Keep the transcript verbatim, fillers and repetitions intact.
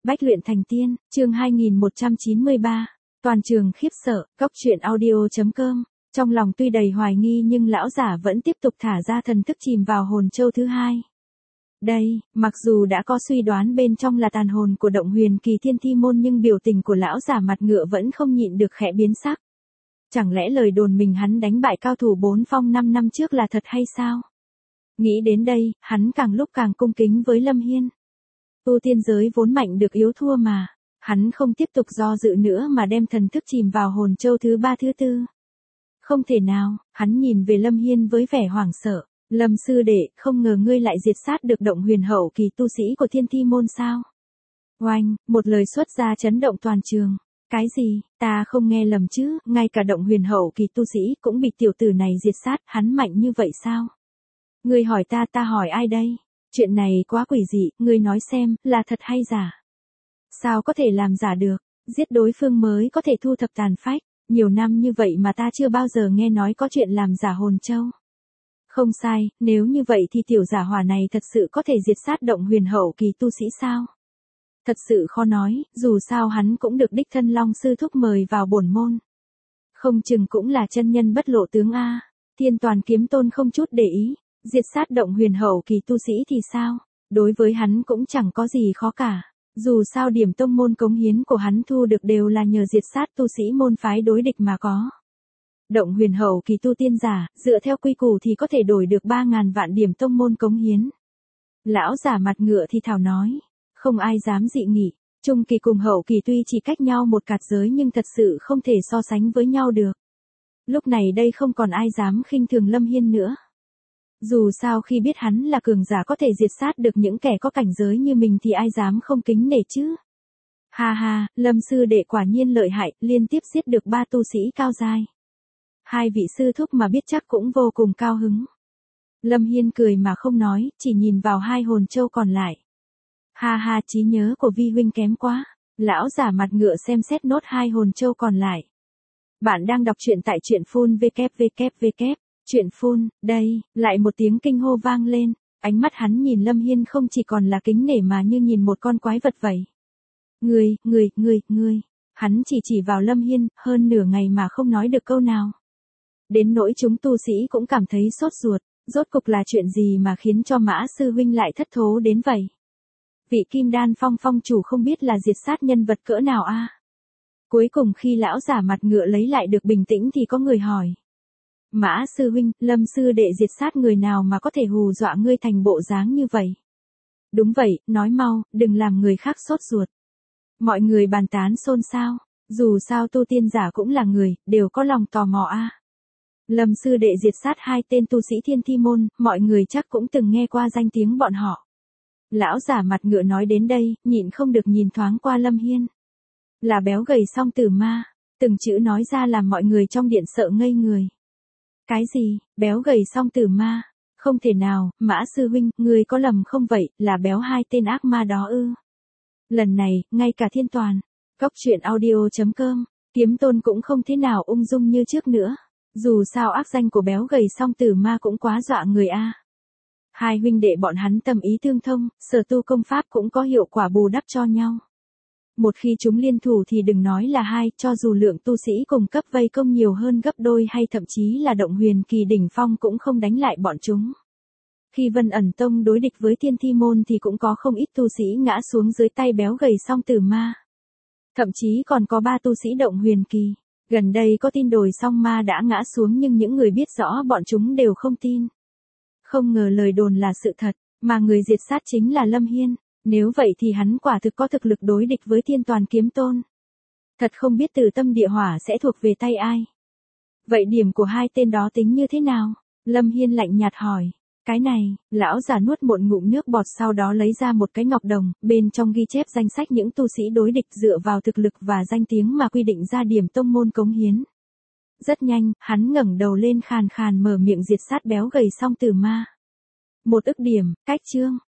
Bách luyện thành tiên, chương hai nghìn một trăm chín mươi ba. Toàn trường khiếp sợ, góc truyện audio chấm com. Trong lòng tuy đầy hoài nghi nhưng lão giả vẫn tiếp tục thả ra thần thức chìm vào hồn châu thứ hai. Đây, mặc dù đã có suy đoán bên trong là tàn hồn của Động Huyền Kỳ Thiên Thi Môn nhưng biểu tình của lão giả mặt ngựa vẫn không nhịn được khẽ biến sắc. Chẳng lẽ lời đồn mình hắn đánh bại cao thủ bốn phong năm năm trước là thật hay sao? Nghĩ đến đây, hắn càng lúc càng cung kính với Lâm Hiên. Tu tiên giới vốn mạnh được yếu thua mà. Hắn không tiếp tục do dự nữa mà đem thần thức chìm vào hồn châu thứ ba thứ tư. Không thể nào, hắn nhìn về Lâm Hiên với vẻ hoảng sợ. Lâm sư đệ, không ngờ ngươi lại diệt sát được Động Huyền hậu kỳ tu sĩ của Thiên Thi môn sao? Oanh, một lời xuất ra chấn động toàn trường. Cái gì, ta không nghe lầm chứ, ngay cả Động Huyền hậu kỳ tu sĩ cũng bị tiểu tử này diệt sát, hắn mạnh như vậy sao? Ngươi hỏi ta, ta hỏi ai đây? Chuyện này quá quỷ dị, ngươi nói xem, là thật hay giả? Sao có thể làm giả được, giết đối phương mới có thể thu thập tàn phách, nhiều năm như vậy mà ta chưa bao giờ nghe nói có chuyện làm giả hồn châu. Không sai, nếu như vậy thì tiểu giả hỏa này thật sự có thể diệt sát Động Huyền hậu kỳ tu sĩ sao? Thật sự khó nói, dù sao hắn cũng được đích thân Long sư thúc mời vào bổn môn. Không chừng cũng là chân nhân bất lộ tướng a. Thiên Toàn Kiếm Tôn không chút để ý, diệt sát Động Huyền hậu kỳ tu sĩ thì sao? Đối với hắn cũng chẳng có gì khó cả. Dù sao điểm tông môn cống hiến của hắn thu được đều là nhờ diệt sát tu sĩ môn phái đối địch mà có. Động Huyền hậu kỳ tu tiên giả, dựa theo quy củ thì có thể đổi được ba ngàn vạn điểm tông môn cống hiến. Lão giả mặt ngựa thì thảo nói, không ai dám dị nghị, trung kỳ cùng hậu kỳ tuy chỉ cách nhau một cạt giới nhưng thật sự không thể so sánh với nhau được. Lúc này đây không còn ai dám khinh thường Lâm Hiên nữa. Dù sao khi biết hắn là cường giả có thể diệt sát được những kẻ có cảnh giới như mình thì ai dám không kính nể chứ. Ha ha, Lâm sư đệ quả nhiên lợi hại, liên tiếp giết được ba tu sĩ cao giai. Hai vị sư thúc mà biết chắc cũng vô cùng cao hứng. Lâm Hiên cười mà không nói, chỉ nhìn vào hai hồn châu còn lại. Ha ha, trí nhớ của vi huynh kém quá. Lão giả mặt ngựa xem xét nốt hai hồn châu còn lại. Bạn đang đọc truyện tại truyện phun www. Chuyện phun, đây, lại một tiếng kinh hô vang lên, ánh mắt hắn nhìn Lâm Hiên không chỉ còn là kính nể mà như nhìn một con quái vật vậy. Ngươi, ngươi, ngươi, ngươi, hắn chỉ chỉ vào Lâm Hiên, hơn nửa ngày mà không nói được câu nào. Đến nỗi chúng tu sĩ cũng cảm thấy sốt ruột, rốt cục là chuyện gì mà khiến cho Mã sư huynh lại thất thố đến vậy. Vị Kim Đan Phong phong chủ không biết là diệt sát nhân vật cỡ nào a. Cuối cùng khi lão giả mặt ngựa lấy lại được bình tĩnh thì có người hỏi. Mã sư huynh, Lâm sư đệ diệt sát người nào mà có thể hù dọa ngươi thành bộ dáng như vậy? Đúng vậy, nói mau, đừng làm người khác sốt ruột. Mọi người bàn tán xôn xao, dù sao tu tiên giả cũng là người, đều có lòng tò mò a. Lâm sư đệ diệt sát hai tên tu sĩ Thiên Thi môn, mọi người chắc cũng từng nghe qua danh tiếng bọn họ. Lão giả mặt ngựa nói đến đây, nhịn không được nhìn thoáng qua Lâm Hiên. Là béo gầy song tử ma, từng chữ nói ra làm mọi người trong điện sợ ngây người. Cái gì, béo gầy song tử ma? Không thể nào, Mã sư huynh, ngươi có lầm không vậy, là béo hai tên ác ma đó ư? Lần này, ngay cả Thiên Toàn, góc truyện audio chấm com, Kiếm Tôn cũng không thế nào ung dung như trước nữa. Dù sao ác danh của béo gầy song tử ma cũng quá dọa người a. Hai huynh đệ bọn hắn tâm ý tương thông, sở tu công pháp cũng có hiệu quả bù đắp cho nhau. Một khi chúng liên thủ thì đừng nói là hai, cho dù lượng tu sĩ cùng cấp vây công nhiều hơn gấp đôi hay thậm chí là Động Huyền Kỳ đỉnh phong cũng không đánh lại bọn chúng. Khi Vân Ẩn Tông đối địch với Thiên Thi môn thì cũng có không ít tu sĩ ngã xuống dưới tay béo gầy song tử ma. Thậm chí còn có ba tu sĩ Động Huyền Kỳ. Gần đây có tin đồn song ma đã ngã xuống nhưng những người biết rõ bọn chúng đều không tin. Không ngờ lời đồn là sự thật, mà người diệt sát chính là Lâm Hiên. Nếu vậy thì hắn quả thực có thực lực đối địch với Thiên Toàn Kiếm Tôn. Thật không biết Tử Tâm Địa Hỏa sẽ thuộc về tay ai. Vậy điểm của hai tên đó tính như thế nào? Lâm Hiên lạnh nhạt hỏi. Cái này, lão già nuốt một ngụm nước bọt sau đó lấy ra một cái ngọc đồng, bên trong ghi chép danh sách những tu sĩ đối địch dựa vào thực lực và danh tiếng mà quy định ra điểm tông môn cống hiến. Rất nhanh, hắn ngẩng đầu lên khàn khàn mở miệng diệt sát béo gầy song tử ma. Một ức điểm, cách chương,